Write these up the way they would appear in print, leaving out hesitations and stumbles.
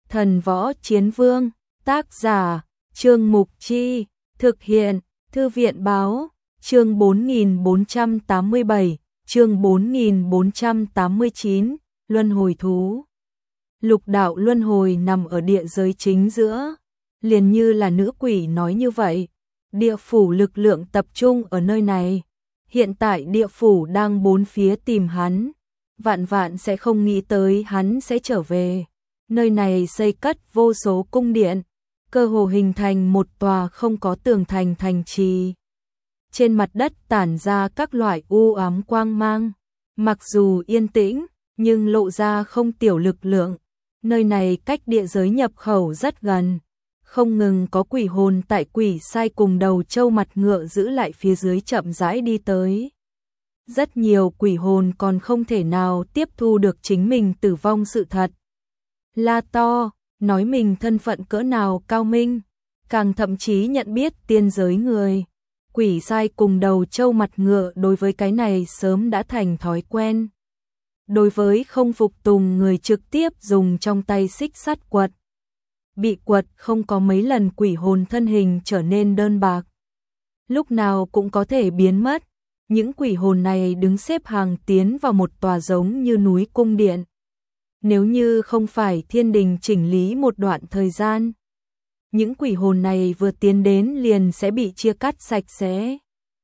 Thần Võ Chiến Vương, tác giả, Trương Mục Chi, thực hiện, Thư viện Báo, chương 4487, chương 4489, Luân Hồi Thú. Lục đạo luân hồi nằm ở địa giới chính giữa, liền như là nữ quỷ nói như vậy, địa phủ lực lượng tập trung ở nơi này. Hiện tại địa phủ đang bốn phía tìm hắn, vạn vạn sẽ không nghĩ tới hắn sẽ trở về. Nơi này xây cất vô số cung điện, cơ hồ hình thành một tòa không có tường thành thành trì. Trên mặt đất tản ra các loại u ám quang mang, mặc dù yên tĩnh, nhưng lộ ra không tiểu lực lượng. Nơi này cách địa giới nhập khẩu rất gần, không ngừng có quỷ hồn tại quỷ sai cùng đầu trâu mặt ngựa giữ lại phía dưới chậm rãi đi tới. Rất nhiều quỷ hồn còn không thể nào tiếp thu được chính mình tử vong sự thật. La to, nói mình thân phận cỡ nào cao minh, càng thậm chí nhận biết tiên giới người. Quỷ sai cùng đầu trâu mặt ngựa đối với cái này sớm đã thành thói quen. Đối với không phục tùng người trực tiếp dùng trong tay xích sắt quật. Bị quật không có mấy lần quỷ hồn thân hình trở nên đơn bạc. Lúc nào cũng có thể biến mất. Những quỷ hồn này đứng xếp hàng tiến vào một tòa giống như núi cung điện. Nếu như không phải thiên đình chỉnh lý một đoạn thời gian, những quỷ hồn này vừa tiến đến liền sẽ bị chia cắt sạch sẽ.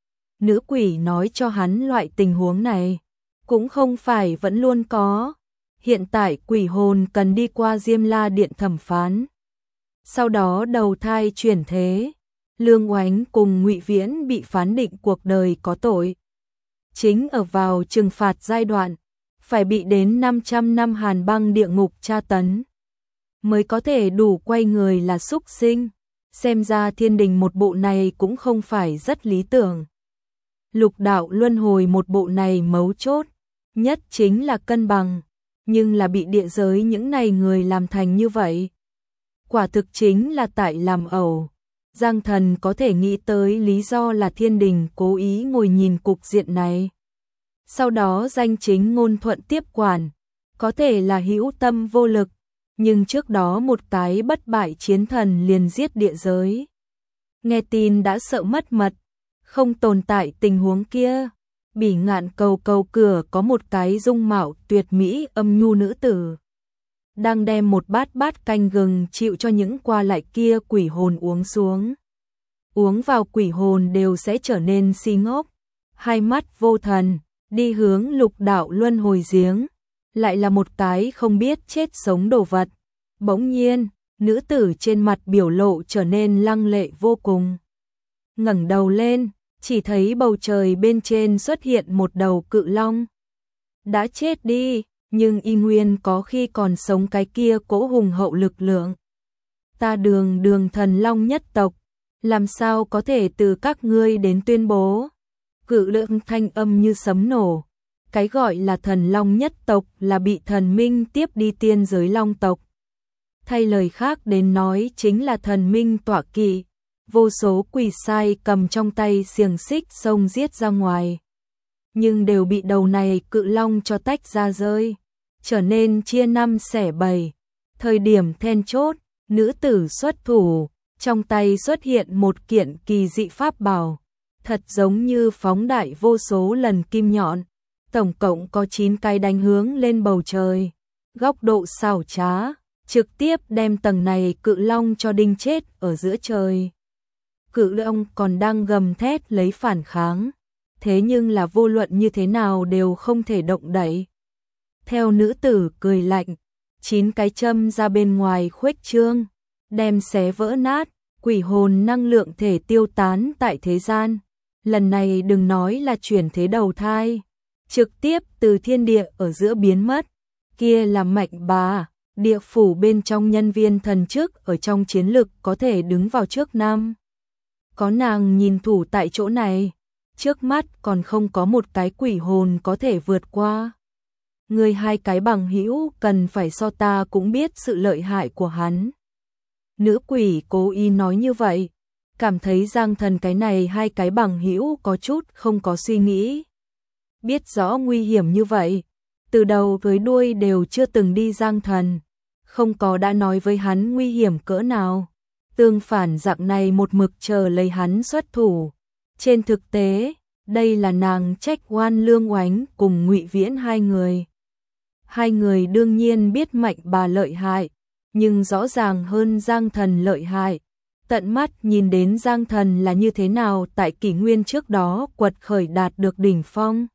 Nữ quỷ nói cho hắn loại tình huống này cũng không phải vẫn luôn có. Hiện tại quỷ hồn cần đi qua Diêm La Điện thẩm phán, sau đó đầu thai chuyển thế. Lương Oánh cùng Ngụy Viễn bị phán định cuộc đời có tội, chính ở vào trừng phạt giai đoạn, phải bị đến 500 năm hàn băng địa ngục tra tấn mới có thể đủ quay người là súc sinh. Xem ra thiên đình một bộ này cũng không phải rất lý tưởng. Lục đạo luân hồi một bộ này mấu chốt nhất chính là cân bằng, nhưng là bị địa giới những này người làm thành như vậy. Quả thực chính là tại làm ẩu. Giang Thần có thể nghĩ tới lý do là thiên đình cố ý ngồi nhìn cục diện này. Sau đó danh chính ngôn thuận tiếp quản, có thể là hữu tâm vô lực, nhưng trước đó một cái bất bại chiến thần liền giết địa giới. Nghe tin đã sợ mất mật, không tồn tại tình huống kia. Bỉ Ngạn cầu cầu cửa có một cái dung mạo tuyệt mỹ âm nhu nữ tử, đang đem một bát bát canh gừng chịu cho những qua lại kia quỷ hồn uống xuống. Uống vào quỷ hồn đều sẽ trở nên si ngốc, hai mắt vô thần, đi hướng lục đạo luân hồi giếng. Lại là một cái không biết chết sống đồ vật. Bỗng nhiên, nữ tử trên mặt biểu lộ trở nên lăng lệ vô cùng. Ngẩng đầu lên, chỉ thấy bầu trời bên trên xuất hiện một đầu cự long. Đã chết đi, nhưng y nguyên có khi còn sống cái kia cỗ hùng hậu lực lượng. Ta đường thần long nhất tộc, làm sao có thể từ các ngươi đến tuyên bố. Cự lượng thanh âm như sấm nổ. Cái gọi là thần long nhất tộc là bị thần minh tiếp đi tiên giới long tộc. Thay lời khác đến nói chính là thần minh tọa kỵ. Vô số quỷ sai cầm trong tay xiềng xích xông giết ra ngoài. Nhưng đều bị đầu này cự long cho tách ra rơi, trở nên chia năm xẻ bảy. Thời điểm then chốt, nữ tử xuất thủ, trong tay xuất hiện một kiện kỳ dị pháp bảo, thật giống như phóng đại vô số lần kim nhọn. Tổng cộng có 9 cái đánh hướng lên bầu trời, góc độ xảo trá, trực tiếp đem tầng này cự long cho đinh chết ở giữa trời. Cự long còn đang gầm thét lấy phản kháng, thế nhưng là vô luận như thế nào đều không thể động đậy. Theo nữ tử cười lạnh, 9 cái châm ra bên ngoài khuếch trương, đem xé vỡ nát, quỷ hồn năng lượng thể tiêu tán tại thế gian. Lần này đừng nói là chuyển thế đầu thai, trực tiếp từ thiên địa ở giữa biến mất. Kia là Mạnh Bà, địa phủ bên trong nhân viên thần chức ở trong chiến lực có thể đứng vào trước năm. Có nàng nhìn thủ tại chỗ này, trước mắt còn không có một cái quỷ hồn có thể vượt qua. Người hai cái bằng hữu cần phải so ta cũng biết sự lợi hại của hắn. Nữ quỷ cố ý nói như vậy, cảm thấy Giang Thần cái này hai cái bằng hữu có chút không có suy nghĩ. Biết rõ nguy hiểm như vậy, từ đầu tới đuôi đều chưa từng đi Giang Thần, không có đã nói với hắn nguy hiểm cỡ nào. Tương phản dạng này một mực chờ lấy hắn xuất thủ. Trên thực tế, đây là nàng trách oan Lương Oánh cùng Ngụy Viễn hai người. Hai người đương nhiên biết Mạnh Bà lợi hại, nhưng rõ ràng hơn Giang Thần lợi hại. Tận mắt nhìn đến Giang Thần là như thế nào tại kỷ nguyên trước đó quật khởi đạt được đỉnh phong.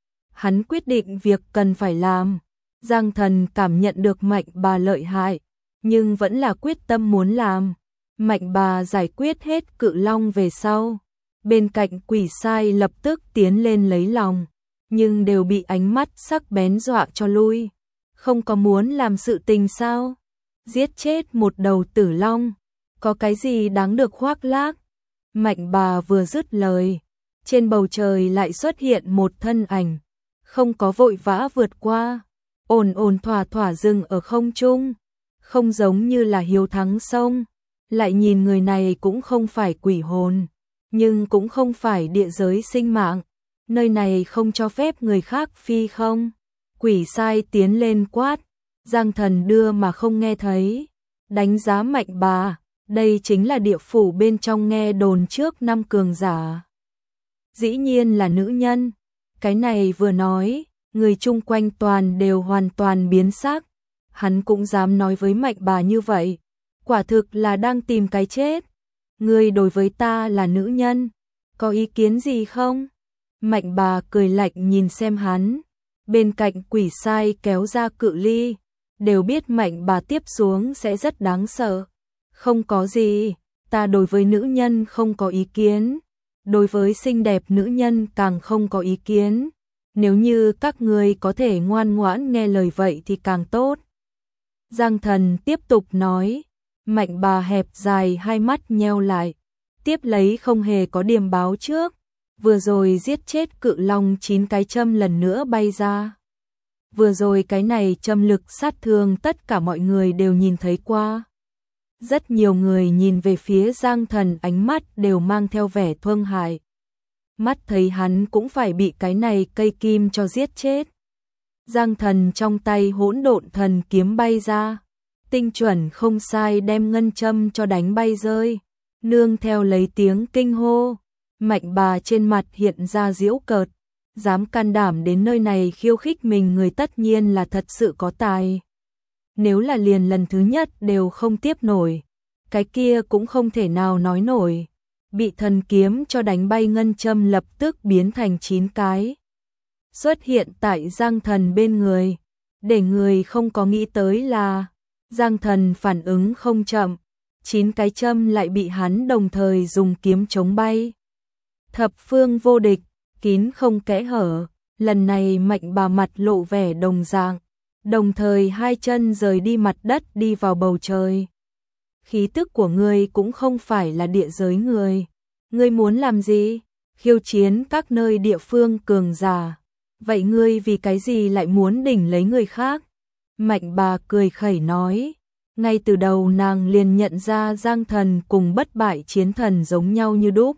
Hắn quyết định việc cần phải làm. Giang Thần cảm nhận được Mạnh Bà lợi hại, nhưng vẫn là quyết tâm muốn làm. Mạnh Bà giải quyết hết Cự Long về sau. Bên cạnh Quỷ Sai lập tức tiến lên lấy lòng, nhưng đều bị ánh mắt sắc bén dọa cho lui. Không có muốn làm sự tình sao? Giết chết một đầu tử long, có cái gì đáng được khoác lác? Mạnh Bà vừa dứt lời, trên bầu trời lại xuất hiện một thân ảnh, không có vội vã vượt qua, ổn ổn thỏa thỏa dừng ở không trung, không giống như là hiếu thắng sông. Lại nhìn người này cũng không phải quỷ hồn, nhưng cũng không phải địa giới sinh mạng, nơi này không cho phép người khác phi không. Quỷ Sai tiến lên quát, Giang Thần đưa mà không nghe thấy, đánh giá Mạnh Bà, đây chính là địa phủ bên trong nghe đồn trước năm cường giả. Dĩ nhiên là nữ nhân, cái này vừa nói, người chung quanh toàn đều hoàn toàn biến sắc, hắn cũng dám nói với Mạnh Bà như vậy, quả thực là đang tìm cái chết. Ngươi đối với ta là nữ nhân, có ý kiến gì không? Mạnh Bà cười lạnh nhìn xem hắn, bên cạnh Quỷ Sai kéo ra cự ly, đều biết Mạnh Bà tiếp xuống sẽ rất đáng sợ. Không có gì, ta đối với nữ nhân không có ý kiến, đối với xinh đẹp nữ nhân càng không có ý kiến. Nếu như các ngươi có thể ngoan ngoãn nghe lời vậy thì càng tốt. Giang Thần tiếp tục nói. Mạnh Bà hẹp dài hai mắt nheo lại, tiếp lấy không hề có điềm báo trước, vừa rồi giết chết Cự Long 9 cái châm lần nữa bay ra. Vừa rồi cái này châm lực sát thương tất cả mọi người đều nhìn thấy qua. Rất nhiều người nhìn về phía Giang Thần ánh mắt đều mang theo vẻ thương hại. Mắt thấy hắn cũng phải bị cái này cây kim cho giết chết. Giang Thần trong tay Hỗn Độn Thần kiếm bay ra, tinh chuẩn không sai đem ngân châm cho đánh bay rơi, nương theo lấy tiếng kinh hô. Mạnh Bà trên mặt hiện ra giễu cợt, dám can đảm đến nơi này khiêu khích mình người tất nhiên là thật sự có tài. Nếu là liền lần thứ nhất đều không tiếp nổi, cái kia cũng không thể nào nói nổi. Bị thần kiếm cho đánh bay ngân châm lập tức biến thành 9 cái. Xuất hiện tại Giang Thần bên người, để người không có nghĩ tới là Giang Thần phản ứng không chậm, 9 cái châm lại bị hắn đồng thời dùng kiếm chống bay. Thập phương vô địch, kín không kẽ hở, lần này Mạnh Bà mặt lộ vẻ đồng dạng, đồng thời hai chân rời đi mặt đất đi vào bầu trời. Khí tức của ngươi cũng không phải là địa giới người. Ngươi muốn làm gì? Khiêu chiến các nơi địa phương cường giả. Vậy ngươi vì cái gì lại muốn đỉnh lấy người khác? Mạnh Bà cười khẩy nói. Ngay từ đầu nàng liền nhận ra Giang Thần cùng Bất Bại Chiến Thần giống nhau như đúc.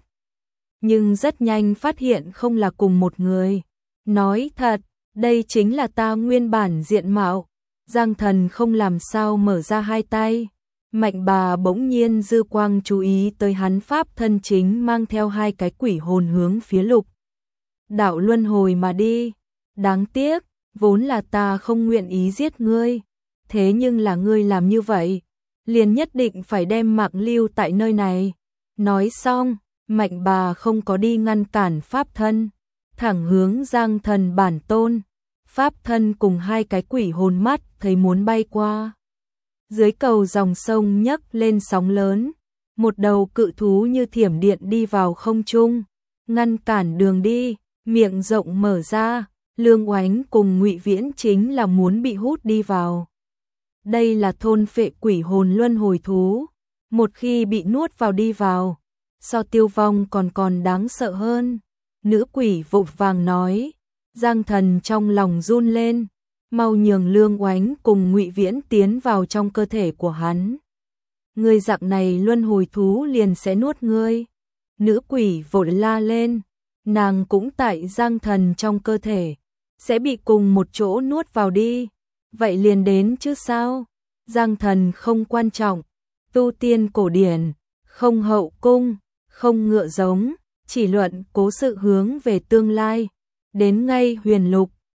Nhưng rất nhanh phát hiện không là cùng một người. Nói thật, đây chính là ta nguyên bản diện mạo. Giang Thần không làm sao mở ra hai tay. Mạnh Bà bỗng nhiên dư quang chú ý tới hắn pháp thân chính mang theo hai cái quỷ hồn hướng phía Lục đạo luân hồi mà đi. Đáng tiếc, vốn là ta không nguyện ý giết ngươi, thế nhưng là ngươi làm như vậy, liền nhất định phải đem mạng lưu tại nơi này. Nói xong, Mạnh Bà không có đi ngăn cản pháp thân, thẳng hướng Giang Thần bản tôn. Pháp thân cùng hai cái quỷ hồn mắt thấy muốn bay qua. Dưới cầu dòng sông nhấc lên sóng lớn, một đầu cự thú như thiểm điện đi vào không trung, ngăn cản đường đi, miệng rộng mở ra, Lương Oánh cùng Ngụy Viễn chính là muốn bị hút đi vào. Đây là thôn phệ quỷ hồn luân hồi thú, một khi bị nuốt vào đi vào, so tiêu vong còn đáng sợ hơn. Nữ quỷ vội vàng nói. Giang Thần trong lòng run lên, mau nhường Lương Oánh cùng Ngụy Viễn tiến vào trong cơ thể của hắn. Ngươi dạng này luân hồi thú liền sẽ nuốt ngươi. Nữ quỷ vội la lên, nàng cũng tại Giang Thần trong cơ thể, sẽ bị cùng một chỗ nuốt vào đi. Vậy liền đến chứ sao? Giang thần không quan trọng, tu tiên cổ điển, không hậu cung, không ngựa giống, chỉ luận cố sự hướng về tương lai. Đến ngay huyền lục,